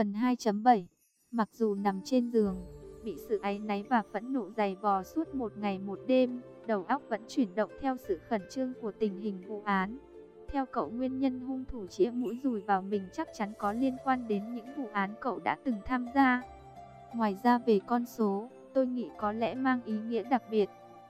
Phần 2.7. Mặc dù nằm trên giường, bị sự áy náy và phẫn nộ dày vò suốt một ngày một đêm, đầu óc vẫn chuyển động theo sự khẩn trương của tình hình vụ án. Theo cậu, nguyên nhân hung thủ chĩa mũi dùi vào mình chắc chắn có liên quan đến những vụ án cậu đã từng tham gia. Ngoài ra, về con số, tôi nghĩ có lẽ mang ý nghĩa đặc biệt.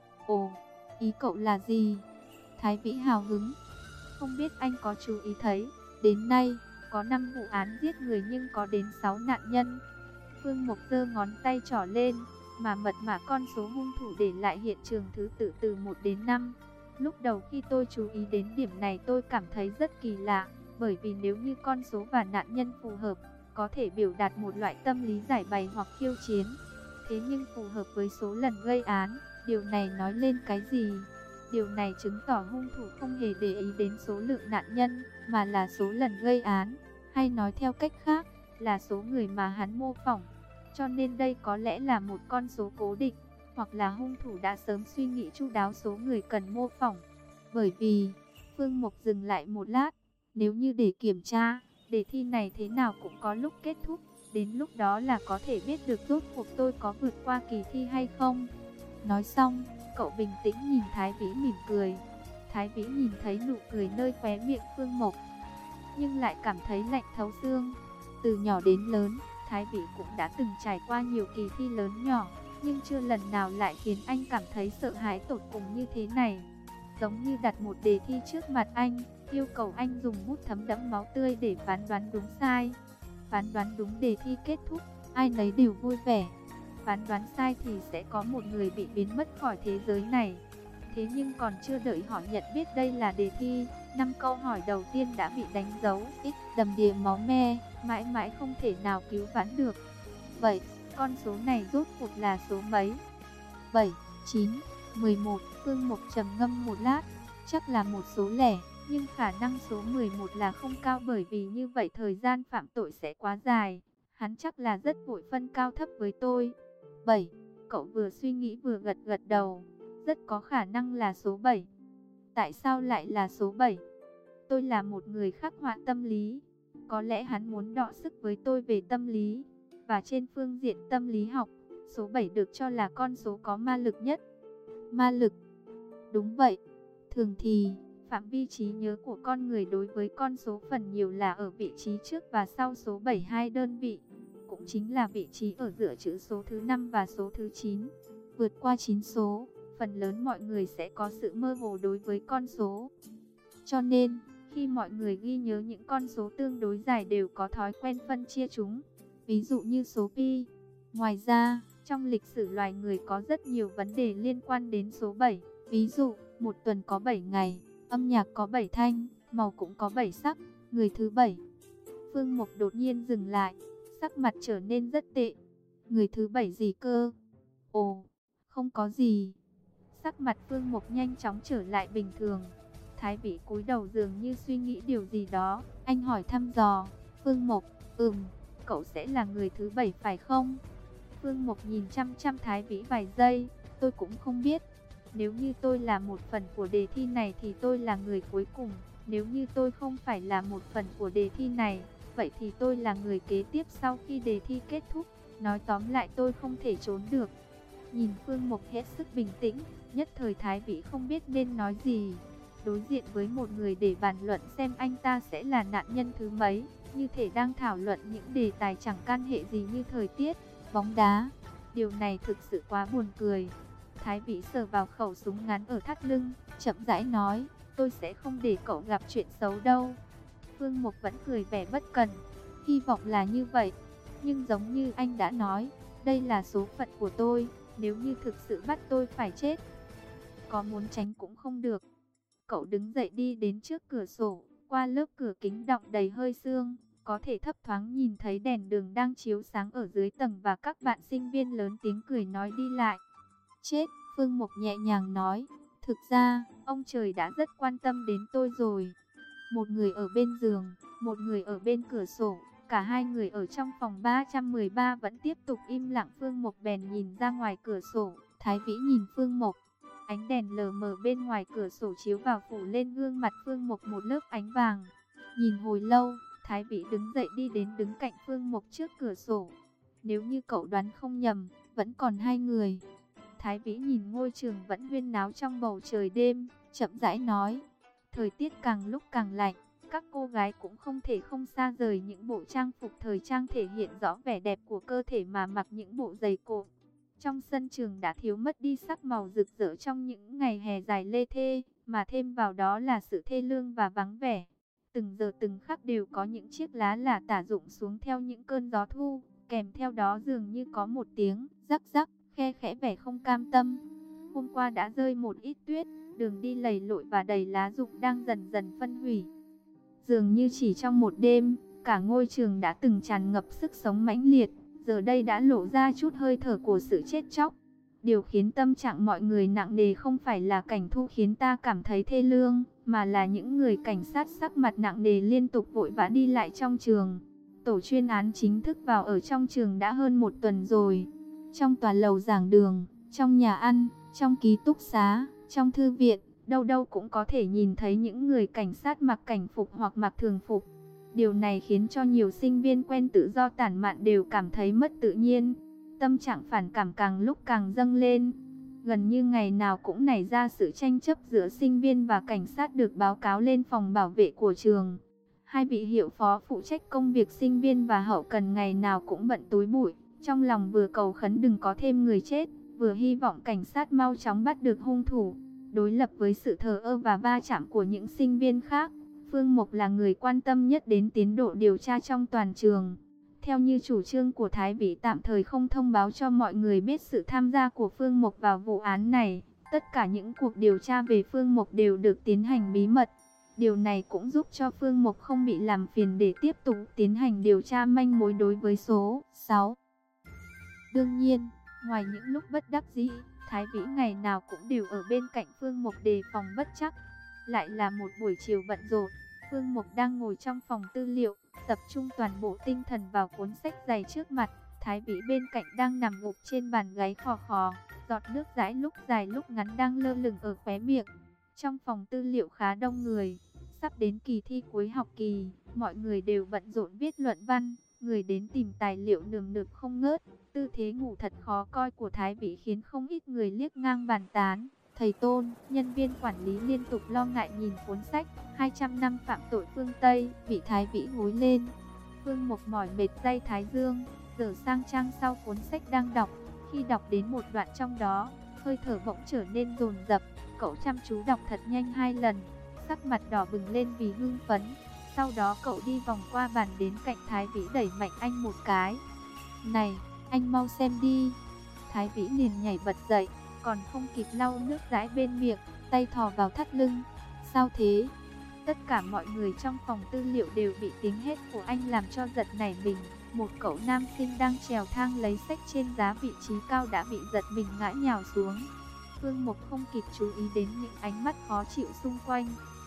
Ồ, ý cậu là gì? Thái Vĩ hào hứng. Không biết anh có chú ý thấy, đến nay, có 5 vụ án giết người nhưng có đến 6 nạn nhân. Phương Mộc giơ ngón tay trỏ lên, mà mật mã con số hung thủ để lại hiện trường thứ tự từ 1 đến 5. Lúc đầu khi tôi chú ý đến điểm này tôi cảm thấy rất kỳ lạ, bởi vì nếu như con số và nạn nhân phù hợp, có thể biểu đạt một loại tâm lý giải bày hoặc khiêu chiến. Thế nhưng phù hợp với số lần gây án, điều này nói lên cái gì? Điều này chứng tỏ hung thủ không hề để ý đến số lượng nạn nhân, mà là số lần gây án, hay nói theo cách khác, là số người mà hắn mô phỏng. Cho nên đây có lẽ là một con số cố định, hoặc là hung thủ đã sớm suy nghĩ chu đáo số người cần mô phỏng. Bởi vì, Phương Mộc dừng lại một lát, nếu như để kiểm tra, đề thi này thế nào cũng có lúc kết thúc, đến lúc đó là có thể biết được rốt cuộc tôi có vượt qua kỳ thi hay không. Nói xong, cậu bình tĩnh nhìn Thái Vĩ mỉm cười. Thái Vĩ nhìn thấy nụ cười nơi khóe miệng Phương Mộc, nhưng lại cảm thấy lạnh thấu xương. Từ nhỏ đến lớn, Thái Vĩ cũng đã từng trải qua nhiều kỳ thi lớn nhỏ, nhưng chưa lần nào lại khiến anh cảm thấy sợ hãi tột cùng như thế này. Giống như đặt một đề thi trước mặt anh, yêu cầu anh dùng bút thấm đẫm máu tươi để phán đoán đúng sai. Phán đoán đúng, đề thi kết thúc, ai nấy đều vui vẻ. Phán đoán sai thì sẽ có một người bị biến mất khỏi thế giới này. Thế nhưng còn chưa đợi họ nhận biết đây là đề thi, 5 câu hỏi đầu tiên đã bị đánh dấu X, đầm đìa máu me, mãi mãi không thể nào cứu vãn được. Vậy, con số này rốt cuộc là số mấy? 7, 9, 11. Phương Mộc trầm ngâm một lát, chắc là một số lẻ, nhưng khả năng số 11 là không cao, bởi vì như vậy thời gian phạm tội sẽ quá dài. Hắn chắc là rất vội phân cao thấp với tôi. 7. Cậu vừa suy nghĩ vừa gật gật đầu. Rất có khả năng là số 7. Tại sao lại là số 7? Tôi là một người khắc họa tâm lý. Có lẽ hắn muốn đọ sức với tôi về tâm lý. Và trên phương diện tâm lý học, số 7 được cho là con số có ma lực nhất. Ma lực? Đúng vậy. Thường thì, phạm vi trí nhớ của con người đối với con số phần nhiều là ở vị trí trước và sau số 72 đơn vị. Cũng chính là vị trí ở giữa chữ số thứ 5 và số thứ 9. Vượt qua 9 số, phần lớn mọi người sẽ có sự mơ hồ đối với con số. Cho nên, khi mọi người ghi nhớ những con số tương đối dài đều có thói quen phân chia chúng. Ví dụ như số pi. Ngoài ra, trong lịch sử loài người có rất nhiều vấn đề liên quan đến số 7. Ví dụ, một tuần có 7 ngày, âm nhạc có 7 thanh, màu cũng có 7 sắc, người thứ 7. Phương Mộc đột nhiên dừng lại, sắc mặt trở nên rất tệ. Người thứ 7 gì cơ? Ồ, không có gì. Sắc mặt Phương Mộc nhanh chóng trở lại bình thường. Thái Vĩ cúi đầu dường như suy nghĩ điều gì đó, anh hỏi thăm dò. Phương Mộc, cậu sẽ là người thứ 7 phải không? Phương Mộc nhìn chăm chăm Thái Vĩ vài giây, tôi cũng không biết. Nếu như tôi là một phần của đề thi này thì tôi là người cuối cùng. Nếu như tôi không phải là một phần của đề thi này, vậy thì tôi là người kế tiếp sau khi đề thi kết thúc. Nói tóm lại tôi không thể trốn được. Nhìn Phương Mộc hết sức bình tĩnh, nhất thời Thái Vĩ không biết nên nói gì. Đối diện với một người để bàn luận xem anh ta sẽ là nạn nhân thứ mấy, như thể đang thảo luận những đề tài chẳng can hệ gì như thời tiết, bóng đá. Điều này thực sự quá buồn cười. Thái Vĩ sờ vào khẩu súng ngắn ở thắt lưng, chậm rãi nói, tôi sẽ không để cậu gặp chuyện xấu đâu. Phương Mộc vẫn cười vẻ bất cần, hy vọng là như vậy. Nhưng giống như anh đã nói, đây là số phận của tôi, nếu như thực sự bắt tôi phải chết, có muốn tránh cũng không được. Cậu đứng dậy đi đến trước cửa sổ, qua lớp cửa kính đọng đầy hơi sương, có thể thấp thoáng nhìn thấy đèn đường đang chiếu sáng ở dưới tầng và các bạn sinh viên lớn tiếng cười nói đi lại. Chết, Phương Mộc nhẹ nhàng nói, thực ra, ông trời đã rất quan tâm đến tôi rồi. Một người ở bên giường, một người ở bên cửa sổ, cả hai người ở trong phòng 313 vẫn tiếp tục im lặng. Phương Mộc bèn nhìn ra ngoài cửa sổ, Thái Vĩ nhìn Phương Mộc. Ánh đèn lờ mờ bên ngoài cửa sổ chiếu vào phủ lên gương mặt Phương Mộc một lớp ánh vàng. Nhìn hồi lâu, Thái Vĩ đứng dậy đi đến đứng cạnh Phương Mộc trước cửa sổ. Nếu như cậu đoán không nhầm, vẫn còn hai người. Thái Vĩ nhìn ngôi trường vẫn huyên náo trong bầu trời đêm, chậm rãi nói. Thời tiết càng lúc càng lạnh, các cô gái cũng không thể không xa rời những bộ trang phục thời trang thể hiện rõ vẻ đẹp của cơ thể mà mặc những bộ giày cộm. Trong sân trường đã thiếu mất đi sắc màu rực rỡ trong những ngày hè dài lê thê, mà thêm vào đó là sự thê lương và vắng vẻ. Từng giờ từng khắc đều có những chiếc lá lả tả rụng xuống theo những cơn gió thu, kèm theo đó dường như có một tiếng rắc rắc, khe khẽ vẻ không cam tâm. Hôm qua đã rơi một ít tuyết, đường đi lầy lội và đầy lá rụng đang dần dần phân hủy. Dường như chỉ trong một đêm, cả ngôi trường đã từng tràn ngập sức sống mãnh liệt, giờ đây đã lộ ra chút hơi thở của sự chết chóc. Điều khiến tâm trạng mọi người nặng nề không phải là cảnh thu khiến ta cảm thấy thê lương, mà là những người cảnh sát sắc mặt nặng nề liên tục vội vã đi lại trong trường. Tổ chuyên án chính thức vào ở trong trường đã hơn một tuần rồi. Trong tòa lầu giảng đường, trong nhà ăn, trong ký túc xá, trong thư viện, đâu đâu cũng có thể nhìn thấy những người cảnh sát mặc cảnh phục hoặc mặc thường phục. Điều này khiến cho nhiều sinh viên quen tự do tản mạn đều cảm thấy mất tự nhiên. Tâm trạng phản cảm càng lúc càng dâng lên. Gần như ngày nào cũng nảy ra sự tranh chấp giữa sinh viên và cảnh sát được báo cáo lên phòng bảo vệ của trường. Hai vị hiệu phó phụ trách công việc sinh viên và hậu cần ngày nào cũng bận túi bụi. Trong lòng vừa cầu khấn đừng có thêm người chết, vừa hy vọng cảnh sát mau chóng bắt được hung thủ. Đối lập với sự thờ ơ và va chạm của những sinh viên khác, Phương Mộc là người quan tâm nhất đến tiến độ điều tra trong toàn trường. Theo như chủ trương của Thái Vĩ tạm thời không thông báo cho mọi người biết sự tham gia của Phương Mộc vào vụ án này, tất cả những cuộc điều tra về Phương Mộc đều được tiến hành bí mật. Điều này cũng giúp cho Phương Mộc không bị làm phiền để tiếp tục tiến hành điều tra manh mối đối với số 6. Đương nhiên, ngoài những lúc bất đắc dĩ, Thái Vĩ ngày nào cũng đều ở bên cạnh Phương Mộc đề phòng bất trắc. Lại là một buổi chiều bận rộn, Phương Mộc đang ngồi trong phòng tư liệu, tập trung toàn bộ tinh thần vào cuốn sách dày trước mặt. Thái Vĩ bên cạnh đang nằm gục trên bàn gáy khò khò, giọt nước dãi lúc dài lúc ngắn đang lơ lửng ở khóe miệng. Trong phòng tư liệu khá đông người, sắp đến kỳ thi cuối học kỳ, mọi người đều bận rộn viết luận văn, người đến tìm tài liệu nườm nượp không ngớt. Tư thế ngủ thật khó coi của Thái Vĩ khiến không ít người liếc ngang bàn tán. Thầy Tôn, nhân viên quản lý liên tục lo ngại nhìn cuốn sách 200 năm phạm tội phương Tây bị Thái Vĩ gối lên. Phương Mộc mỏi mệt day thái dương, dở sang trang sau cuốn sách đang đọc. Khi đọc đến một đoạn trong đó, hơi thở bỗng trở nên dồn dập. Cậu chăm chú đọc thật nhanh 2 lần, sắc mặt đỏ bừng lên vì hưng phấn. Sau đó cậu đi vòng qua bàn đến cạnh Thái Vĩ đẩy mạnh anh một cái. Này, anh mau xem đi. Thái Vĩ liền nhảy bật dậy, còn không kịp lau nước dãi bên miệng, tay thò vào thắt lưng. Sao thế? Tất cả mọi người trong phòng tư liệu đều bị tiếng hét của anh làm cho giật nảy mình. Một cậu nam sinh đang trèo thang lấy sách trên giá vị trí cao đã bị giật mình ngã nhào xuống. Phương Mộc không kịp chú ý đến những ánh mắt khó chịu xung quanh,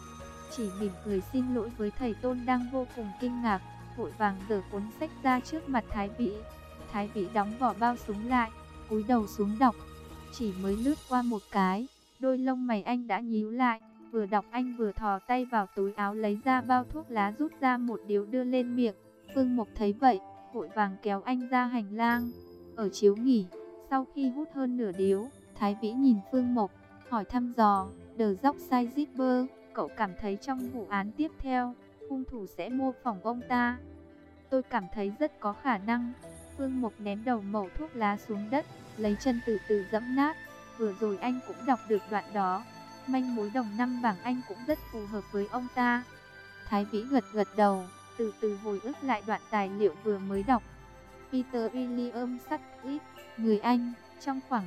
chỉ mỉm cười xin lỗi với thầy Tôn đang vô cùng kinh ngạc, vội vàng giở cuốn sách ra trước mặt Thái Vĩ. Thái Vĩ đóng vỏ bao súng lại, cúi đầu xuống đọc. Chỉ mới lướt qua một cái, đôi lông mày anh đã nhíu lại, vừa đọc anh vừa thò tay vào túi áo lấy ra bao thuốc lá rút ra một điếu đưa lên miệng. Phương Mộc thấy vậy, vội vàng kéo anh ra hành lang. Ở chiếu nghỉ, sau khi hút hơn nửa điếu, Thái Vĩ nhìn Phương Mộc, hỏi thăm dò, The Dockside Zipper, cậu cảm thấy trong vụ án tiếp theo, hung thủ sẽ mô phỏng ông ta? Tôi cảm thấy rất có khả năng. Phương Mộc ném đầu mẩu thuốc lá xuống đất, lấy chân từ từ giẫm nát. Vừa rồi anh cũng đọc được đoạn đó, manh mối đồng 5 bảng anh cũng rất phù hợp với ông ta. Thái Vĩ gật gật đầu, từ từ hồi ức lại đoạn tài liệu vừa mới đọc. Peter William Sutcliffe, người Anh, trong khoảng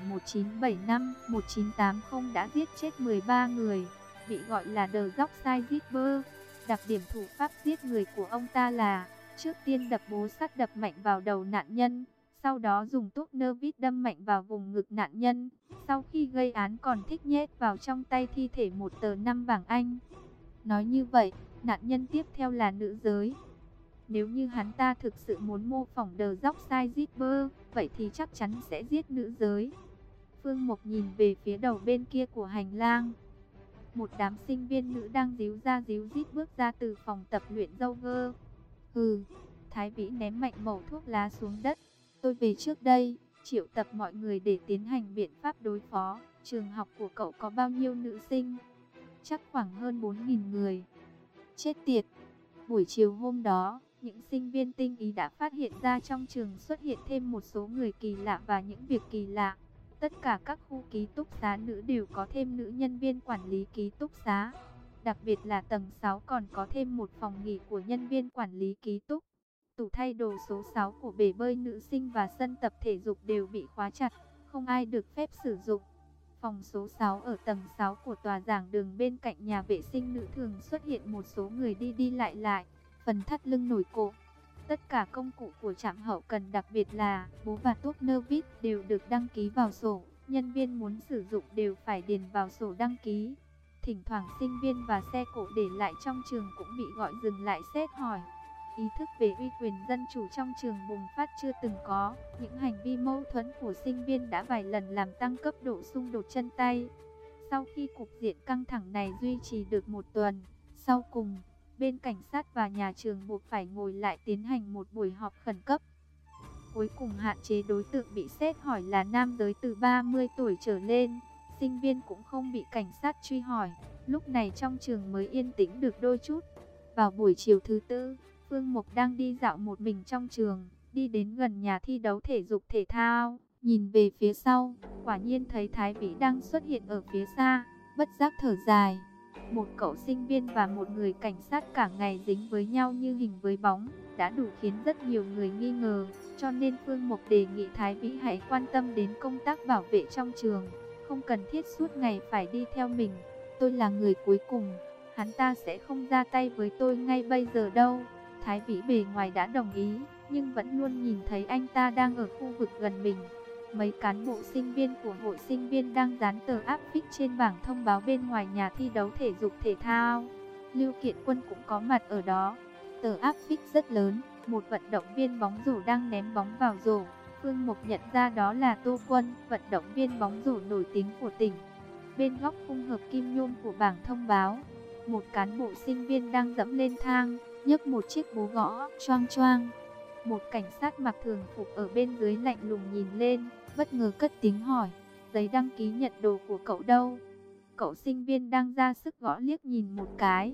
1975-1980 đã giết chết 13 người, bị gọi là The Dockside Ripper. Đặc điểm thủ pháp giết người của ông ta là trước tiên đập búa sắt đập mạnh vào đầu nạn nhân, sau đó dùng tuốc nơ vít đâm mạnh vào vùng ngực nạn nhân. Sau khi gây án còn thích nhét vào trong tay thi thể một tờ 5 bảng Anh. Nói như vậy, nạn nhân tiếp theo là nữ giới. Nếu như hắn ta thực sự muốn mô phỏng The Dockside Ripper, vậy thì chắc chắn sẽ giết nữ giới. Phương Mộc nhìn về phía đầu bên kia của hành lang. Một đám sinh viên nữ đang díu ra díu dít bước ra từ phòng tập luyện yoga. Hừ, Thái Vĩ ném mạnh mẩu thuốc lá xuống đất. Tôi về trước đây, triệu tập mọi người để tiến hành biện pháp đối phó. Trường học của cậu có bao nhiêu nữ sinh? Chắc khoảng hơn 4.000 người. Chết tiệt! Buổi chiều hôm đó, những sinh viên tinh ý đã phát hiện ra trong trường xuất hiện thêm một số người kỳ lạ và những việc kỳ lạ. Tất cả các khu ký túc xá nữ đều có thêm nữ nhân viên quản lý ký túc xá. Đặc biệt là tầng 6 còn có thêm một phòng nghỉ của nhân viên quản lý ký túc. Tủ thay đồ số 6 của bể bơi nữ sinh và sân tập thể dục đều bị khóa chặt, không ai được phép sử dụng. Phòng số 6 ở tầng 6 của tòa giảng đường bên cạnh nhà vệ sinh nữ thường xuất hiện một số người đi đi lại lại, phần thắt lưng nổi cộm. Tất cả công cụ của trạm hậu cần, đặc biệt là bố và tuốc nơ vít, đều được đăng ký vào sổ. Nhân viên muốn sử dụng đều phải điền vào sổ đăng ký. Thỉnh thoảng sinh viên và xe cộ để lại trong trường cũng bị gọi dừng lại xét hỏi. Ý thức về uy quyền dân chủ trong trường bùng phát chưa từng có. Những hành vi mâu thuẫn của sinh viên đã vài lần làm tăng cấp độ xung đột chân tay. Sau khi cục diện căng thẳng này duy trì được một tuần, sau cùng, bên cảnh sát và nhà trường buộc phải ngồi lại tiến hành một buổi họp khẩn cấp. Cuối cùng hạn chế đối tượng bị xét hỏi là nam giới từ 30 tuổi trở lên. Sinh viên cũng không bị cảnh sát truy hỏi. Lúc này trong trường mới yên tĩnh được đôi chút. Vào buổi chiều thứ tư, Phương Mục đang đi dạo một mình trong trường, đi đến gần nhà thi đấu thể dục thể thao, nhìn về phía sau, quả nhiên thấy Thái Vĩ đang xuất hiện ở phía xa, bất giác thở dài. Một cậu sinh viên và một người cảnh sát cả ngày dính với nhau như hình với bóng, đã đủ khiến rất nhiều người nghi ngờ, cho nên Phương Mục đề nghị Thái Vĩ hãy quan tâm đến công tác bảo vệ trong trường, không cần thiết suốt ngày phải đi theo mình. Tôi là người cuối cùng, hắn ta sẽ không ra tay với tôi ngay bây giờ đâu. Thái Vĩ bề ngoài đã đồng ý, nhưng vẫn luôn nhìn thấy anh ta đang ở khu vực gần mình. Mấy cán bộ sinh viên của hội sinh viên đang dán tờ áp phích trên bảng thông báo bên ngoài nhà thi đấu thể dục thể thao. Lưu Kiện Quân cũng có mặt ở đó. Tờ áp phích rất lớn, một vận động viên bóng rổ đang ném bóng vào rổ. Phương Mục nhận ra đó là Tô Quân, vận động viên bóng rổ nổi tiếng của tỉnh. Bên góc khung hợp kim nhôm của bảng thông báo, một cán bộ sinh viên đang dẫm lên thang, nhấc một chiếc búa gõ choang choang. Một cảnh sát mặc thường phục ở bên dưới lạnh lùng nhìn lên, bất ngờ cất tiếng hỏi, giấy đăng ký nhận đồ của cậu đâu? Cậu sinh viên đang ra sức gõ liếc nhìn một cái,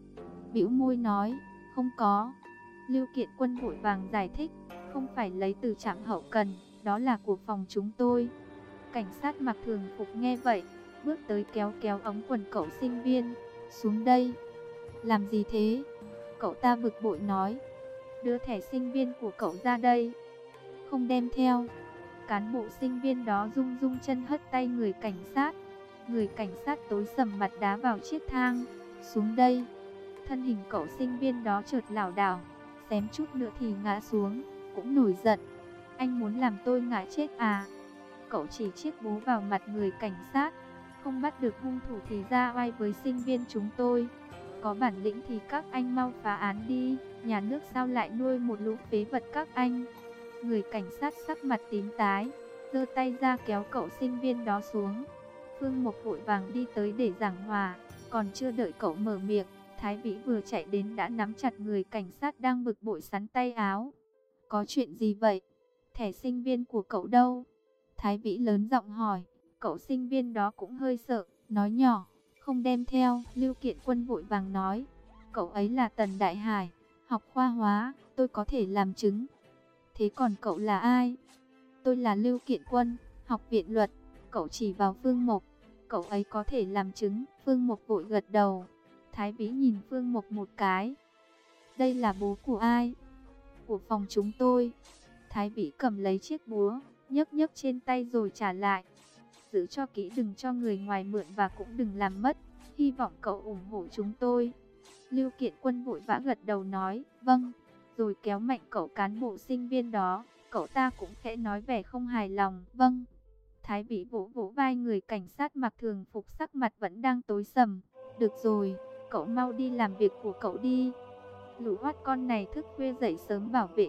bĩu môi nói, không có. Lưu Kiện Quân vội vàng giải thích, không phải lấy từ trạm hậu cần, đó là của phòng chúng tôi. Cảnh sát mặc thường phục nghe vậy, bước tới kéo kéo ống quần cậu sinh viên, xuống đây. Làm gì thế? Cậu ta bực bội nói, đưa thẻ sinh viên của cậu ra đây. Không đem theo. Cán bộ sinh viên đó rung rung chân hất tay người cảnh sát. Người cảnh sát tối sầm mặt đá vào chiếc thang. Xuống đây. Thân hình cậu sinh viên đó chợt lảo đảo, xém chút nữa thì ngã xuống, cũng nổi giận. Anh muốn làm tôi ngã chết à? Cậu chỉ chiếc búa vào mặt người cảnh sát. Không bắt được hung thủ thì ra oai với sinh viên chúng tôi. Có bản lĩnh thì các anh mau phá án đi, nhà nước sao lại nuôi một lũ phế vật các anh? Người cảnh sát sắc mặt tím tái, giơ tay ra kéo cậu sinh viên đó xuống. Phương Mục vội vàng đi tới để giảng hòa, còn chưa đợi cậu mở miệng, Thái Vĩ vừa chạy đến đã nắm chặt người cảnh sát đang bực bội sắn tay áo. Có chuyện gì vậy? Thẻ sinh viên của cậu đâu? Thái Vĩ lớn giọng hỏi. Cậu sinh viên đó cũng hơi sợ, nói nhỏ, không đem theo. Lưu Kiện Quân vội vàng nói, cậu ấy là Tần Đại Hải, học khoa hóa, tôi có thể làm chứng. Thế còn cậu là ai? Tôi là Lưu Kiện Quân, học viện luật. Cậu chỉ vào Phương Mục, cậu ấy có thể làm chứng. Phương Mục vội gật đầu. Thái Vĩ nhìn Phương Mục một cái. Đây là bố của ai? Của phòng chúng tôi. Thái Vĩ cầm lấy chiếc búa, nhấc nhấc trên tay rồi trả lại. Giữ cho kỹ, đừng cho người ngoài mượn và cũng đừng làm mất. Hy vọng cậu ủng hộ chúng tôi. Lưu Kiện Quân vội vã gật đầu nói, vâng. Rồi kéo mạnh cậu cán bộ sinh viên đó. Cậu ta cũng khẽ nói vẻ không hài lòng, vâng. Thái Vĩ vỗ vỗ vai người cảnh sát mặc thường phục, sắc mặt vẫn đang tối sầm. Được rồi, cậu mau đi làm việc của cậu đi. Lũ hoát con này thức khuya dậy sớm bảo vệ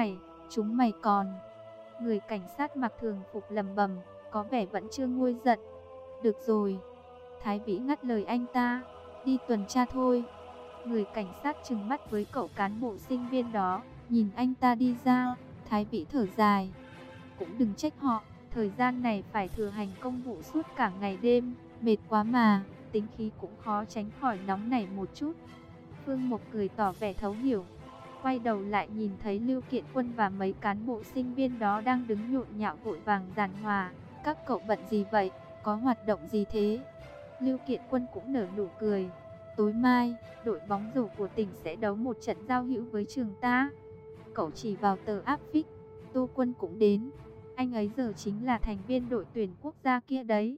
chúng mày còn. Người cảnh sát mặc thường phục lầm bầm, có vẻ vẫn chưa nguôi giận. Được rồi. Thái Vĩ ngắt lời anh ta, đi tuần tra thôi. Người cảnh sát trừng mắt với cậu cán bộ sinh viên đó, nhìn anh ta đi ra, Thái Vĩ thở dài. Cũng đừng trách họ, thời gian này phải thừa hành công vụ suốt cả ngày đêm, mệt quá mà, tính khí cũng khó tránh khỏi nóng nảy một chút. Phương Mộc cười tỏ vẻ thấu hiểu, quay đầu lại nhìn thấy Lưu Kiện Quân và mấy cán bộ sinh viên đó đang đứng nhộn nhạo vội vàng giảng hòa. Các cậu bận gì vậy, có hoạt động gì thế? Lưu Kiện Quân cũng nở nụ cười. Tối mai, đội bóng rổ của tỉnh sẽ đấu một trận giao hữu với trường ta. Cậu chỉ vào tờ áp phích. Tô Quân cũng đến. Anh ấy giờ chính là thành viên đội tuyển quốc gia kia đấy.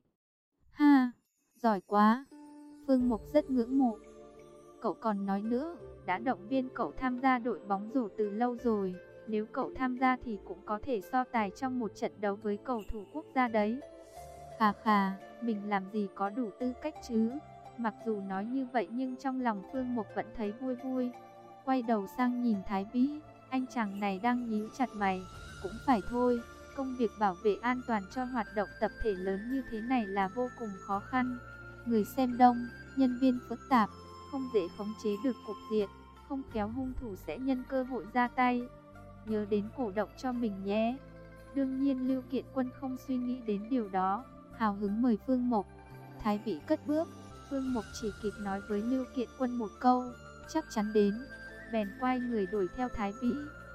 Ha, giỏi quá. Phương Mộc rất ngưỡng mộ. Cậu còn nói nữa, đã động viên cậu tham gia đội bóng rổ từ lâu rồi. Nếu cậu tham gia thì cũng có thể so tài trong một trận đấu với cầu thủ quốc gia đấy. Khà khà, mình làm gì có đủ tư cách chứ? Mặc dù nói như vậy nhưng trong lòng Phương Mộc vẫn thấy vui vui. Quay đầu sang nhìn Thái Vĩ, anh chàng này đang nhíu chặt mày. Cũng phải thôi, công việc bảo vệ an toàn cho hoạt động tập thể lớn như thế này là vô cùng khó khăn. Người xem đông, nhân viên phức tạp, không dễ khống chế được cục diện, không khéo hung thủ sẽ nhân cơ hội ra tay. Nhớ đến cổ động cho mình nhé. Đương nhiên Lưu Kiện Quân không suy nghĩ đến điều đó, hào hứng mời Phương Mộc. Thái Vĩ cất bước, Phương Mộc chỉ kịp nói với Lưu Kiện Quân một câu, chắc chắn đến, bèn quay người đuổi theo Thái Vĩ.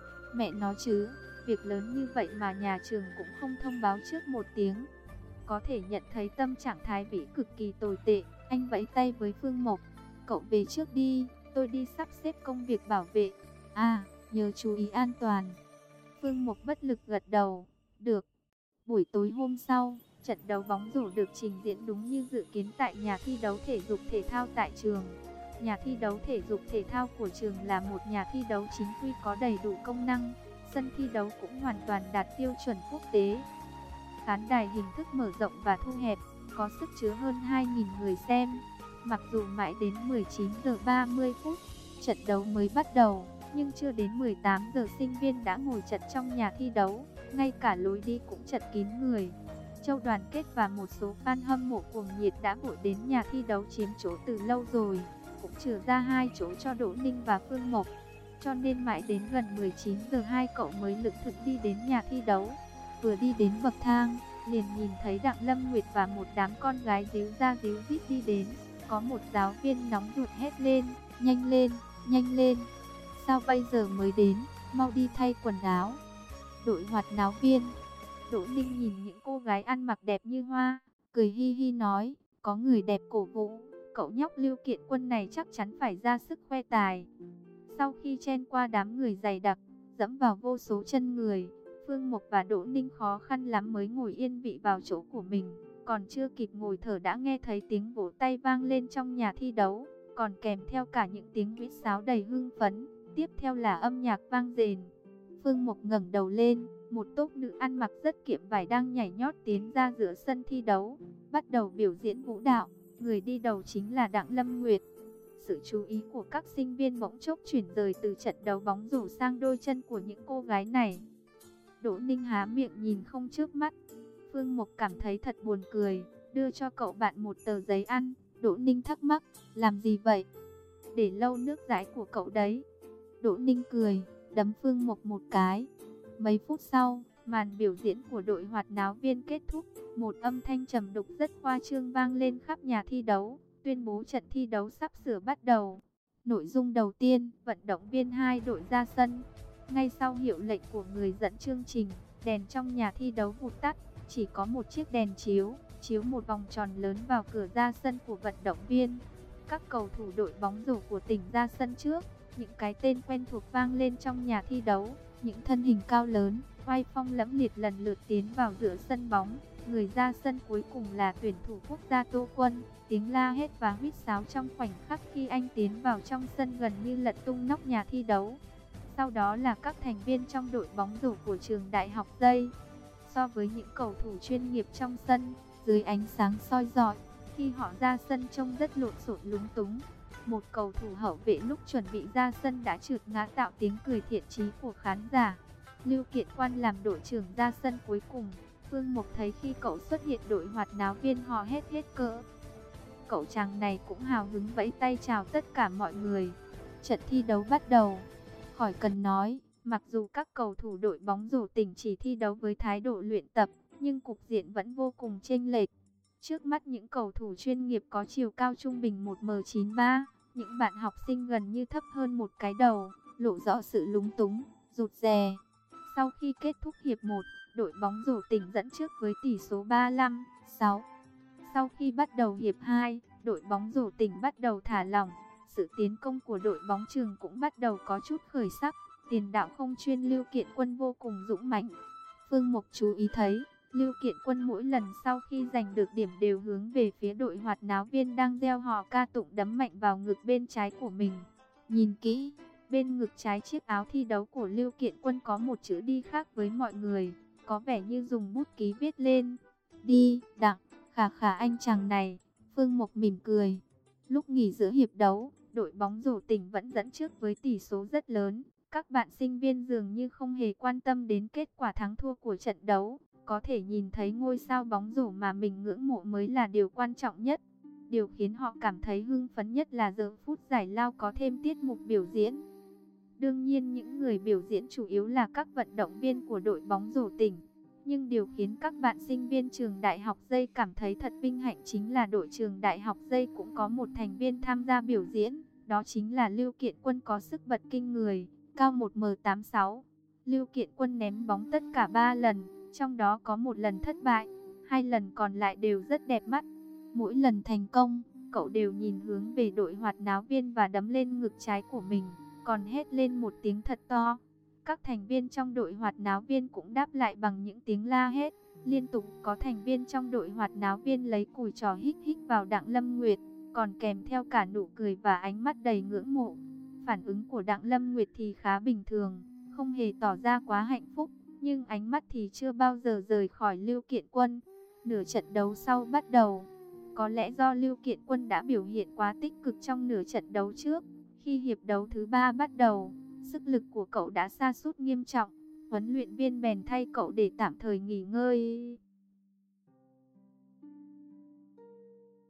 Mẹ nó chứ, việc lớn như vậy mà nhà trường cũng không thông báo trước một tiếng. Có thể nhận thấy tâm trạng Thái Vĩ cực kỳ tồi tệ, anh vẫy tay với Phương Mộc, cậu về trước đi, tôi đi sắp xếp công việc bảo vệ. À, nhớ chú ý an toàn. Phương Mộc bất lực gật đầu, được. Buổi tối hôm sau, trận đấu bóng rổ được trình diễn đúng như dự kiến tại nhà thi đấu thể dục thể thao tại trường. Nhà thi đấu thể dục thể thao của trường là một nhà thi đấu chính quy có đầy đủ công năng. Sân thi đấu cũng hoàn toàn đạt tiêu chuẩn quốc tế. Khán đài hình thức mở rộng và thu hẹp, có sức chứa hơn 2.000 người xem. Mặc dù mãi đến 19 giờ 30 phút, trận đấu mới bắt đầu, nhưng chưa đến 18 giờ sinh viên đã ngồi chật trong nhà thi đấu. Ngay cả lối đi cũng chật kín người. Châu Đoàn Kết và một số fan hâm mộ cuồng nhiệt đã vội đến nhà thi đấu chiếm chỗ từ lâu rồi, cũng trừ ra 2 chỗ cho Đỗ Ninh và Phương Mộc. Cho nên mãi đến gần 19 giờ hai cậu mới lững thững đi đến nhà thi đấu. Vừa đi đến bậc thang, liền nhìn thấy Đặng Lâm Nguyệt và một đám con gái díu ra díu dít đi đến. Có một giáo viên nóng ruột hét lên, nhanh lên, nhanh lên. Sao bây giờ mới đến, mau đi thay quần áo. Đội hoạt náo viên. Đỗ Ninh nhìn những cô gái ăn mặc đẹp như hoa, cười hi hi nói, có người đẹp cổ vũ, cậu nhóc Lưu Kiện Quân này chắc chắn phải ra sức khoe tài. Sau khi chen qua đám người dày đặc, dẫm vào vô số chân người, Phương Mộc và Đỗ Ninh khó khăn lắm mới ngồi yên vị vào chỗ của mình. Còn chưa kịp ngồi thở đã nghe thấy tiếng vỗ tay vang lên trong nhà thi đấu, còn kèm theo cả những tiếng huýt sáo đầy hưng phấn, tiếp theo là âm nhạc vang dền. Phương Mộc ngẩng đầu lên, một tốp nữ ăn mặc rất kiệm vải đang nhảy nhót tiến ra giữa sân thi đấu, bắt đầu biểu diễn vũ đạo. Người đi đầu chính là Đặng Lâm Nguyệt. Sự chú ý của các sinh viên bỗng chốc chuyển rời từ trận đấu bóng rổ sang đôi chân của những cô gái này. Đỗ Ninh há miệng nhìn không chớp mắt. Phương Mộc cảm thấy thật buồn cười, đưa cho cậu bạn một tờ giấy ăn. Đỗ Ninh thắc mắc, làm gì vậy? Để lâu nước dãi của cậu đấy. Đỗ Ninh cười, đấm Phương Mộc một cái. Mấy phút sau, màn biểu diễn của đội hoạt náo viên kết thúc. Một âm thanh trầm đục rất khoa trương vang lên khắp nhà thi đấu, tuyên bố trận thi đấu sắp sửa bắt đầu. Nội dung đầu tiên, vận động viên hai đội ra sân. Ngay sau hiệu lệnh của người dẫn chương trình, đèn trong nhà thi đấu vụt tắt, chỉ có một chiếc đèn chiếu một vòng tròn lớn vào cửa ra sân của vận động viên. Các cầu thủ đội bóng rổ của tỉnh ra sân trước, những cái tên quen thuộc vang lên trong nhà thi đấu, những thân hình cao lớn, oai phong lẫm liệt lần lượt tiến vào giữa sân bóng. Người ra sân cuối cùng là tuyển thủ quốc gia Tô Quân. Tiếng la hét và huýt sáo trong khoảnh khắc khi anh tiến vào trong sân gần như lật tung nóc nhà thi đấu. Sau đó là các thành viên trong đội bóng rổ của trường Đại học Dây. So với những cầu thủ chuyên nghiệp trong sân, dưới ánh sáng soi rọi, khi họ ra sân trông rất lộn xộn lúng túng. Một cầu thủ hậu vệ lúc chuẩn bị ra sân đã trượt ngã tạo tiếng cười thiện chí của khán giả. Lưu Kiện Quân làm đội trưởng ra sân cuối cùng. Phương Mộc thấy khi cậu xuất hiện đội hoạt náo viên hò hét hết cỡ. cậu chàng này cũng hào hứng vẫy tay chào tất cả mọi người. Trận thi đấu bắt đầu. Khỏi cần nói, mặc dù các cầu thủ đội bóng rổ tỉnh chỉ thi đấu với thái độ luyện tập, nhưng cục diện vẫn vô cùng chênh lệch. Trước mắt những cầu thủ chuyên nghiệp có chiều cao trung bình 1m93, những bạn học sinh gần như thấp hơn một cái đầu, lộ rõ sự lúng túng, rụt rè. Sau khi kết thúc hiệp 1, đội bóng rổ tỉnh dẫn trước với tỷ số 35-6. Sau khi bắt đầu hiệp 2, đội bóng rổ tỉnh bắt đầu thả lỏng. Sự tiến công của đội bóng trường cũng bắt đầu có chút khởi sắc. Tiền đạo không chuyên Lưu Kiện Quân vô cùng dũng mãnh. Phương Mục chú ý thấy, Lưu Kiện Quân mỗi lần sau khi giành được điểm đều hướng về phía đội hoạt náo viên đang reo hò ca tụng đấm mạnh vào ngực bên trái của mình. Nhìn kỹ, bên ngực trái chiếc áo thi đấu của Lưu Kiện Quân có một chữ đi khác với mọi người, có vẻ như dùng bút ký viết lên. Đi, Đặng, khà khà anh chàng này. Phương Mục mỉm cười. Lúc nghỉ giữa hiệp đấu, đội bóng rổ tỉnh vẫn dẫn trước với tỷ số rất lớn. Các bạn sinh viên dường như không hề quan tâm đến kết quả thắng thua của trận đấu. Có thể nhìn thấy ngôi sao bóng rổ mà mình ngưỡng mộ mới là điều quan trọng nhất. Điều khiến họ cảm thấy hưng phấn nhất là giờ phút giải lao có thêm tiết mục biểu diễn. Đương nhiên những người biểu diễn chủ yếu là các vận động viên của đội bóng rổ tỉnh. Nhưng điều khiến các bạn sinh viên trường Đại học Dây cảm thấy thật vinh hạnh chính là đội trường Đại học Dây cũng có một thành viên tham gia biểu diễn. Đó chính là Lưu Kiện Quân có sức bật kinh người, cao 1m86. Lưu Kiện Quân ném bóng tất cả 3 lần, trong đó có một lần thất bại, 2 lần còn lại đều rất đẹp mắt. Mỗi lần thành công, cậu đều nhìn hướng về đội hoạt náo viên và đấm lên ngực trái của mình, còn hét lên một tiếng thật to. Các thành viên trong đội hoạt náo viên cũng đáp lại bằng những tiếng la hét. Liên tục có thành viên trong đội hoạt náo viên lấy cùi trò hích hích vào Đặng Lâm Nguyệt, còn kèm theo cả nụ cười và ánh mắt đầy ngưỡng mộ. Phản ứng của Đặng Lâm Nguyệt thì khá bình thường, không hề tỏ ra quá hạnh phúc, nhưng ánh mắt thì chưa bao giờ rời khỏi Lưu Kiện Quân. Nửa trận đấu sau bắt đầu. Có lẽ do Lưu Kiện Quân đã biểu hiện quá tích cực trong nửa trận đấu trước, khi hiệp đấu thứ 3 bắt đầu, sức lực của cậu đã sa sút nghiêm trọng. Huấn luyện viên bèn thay cậu để tạm thời nghỉ ngơi.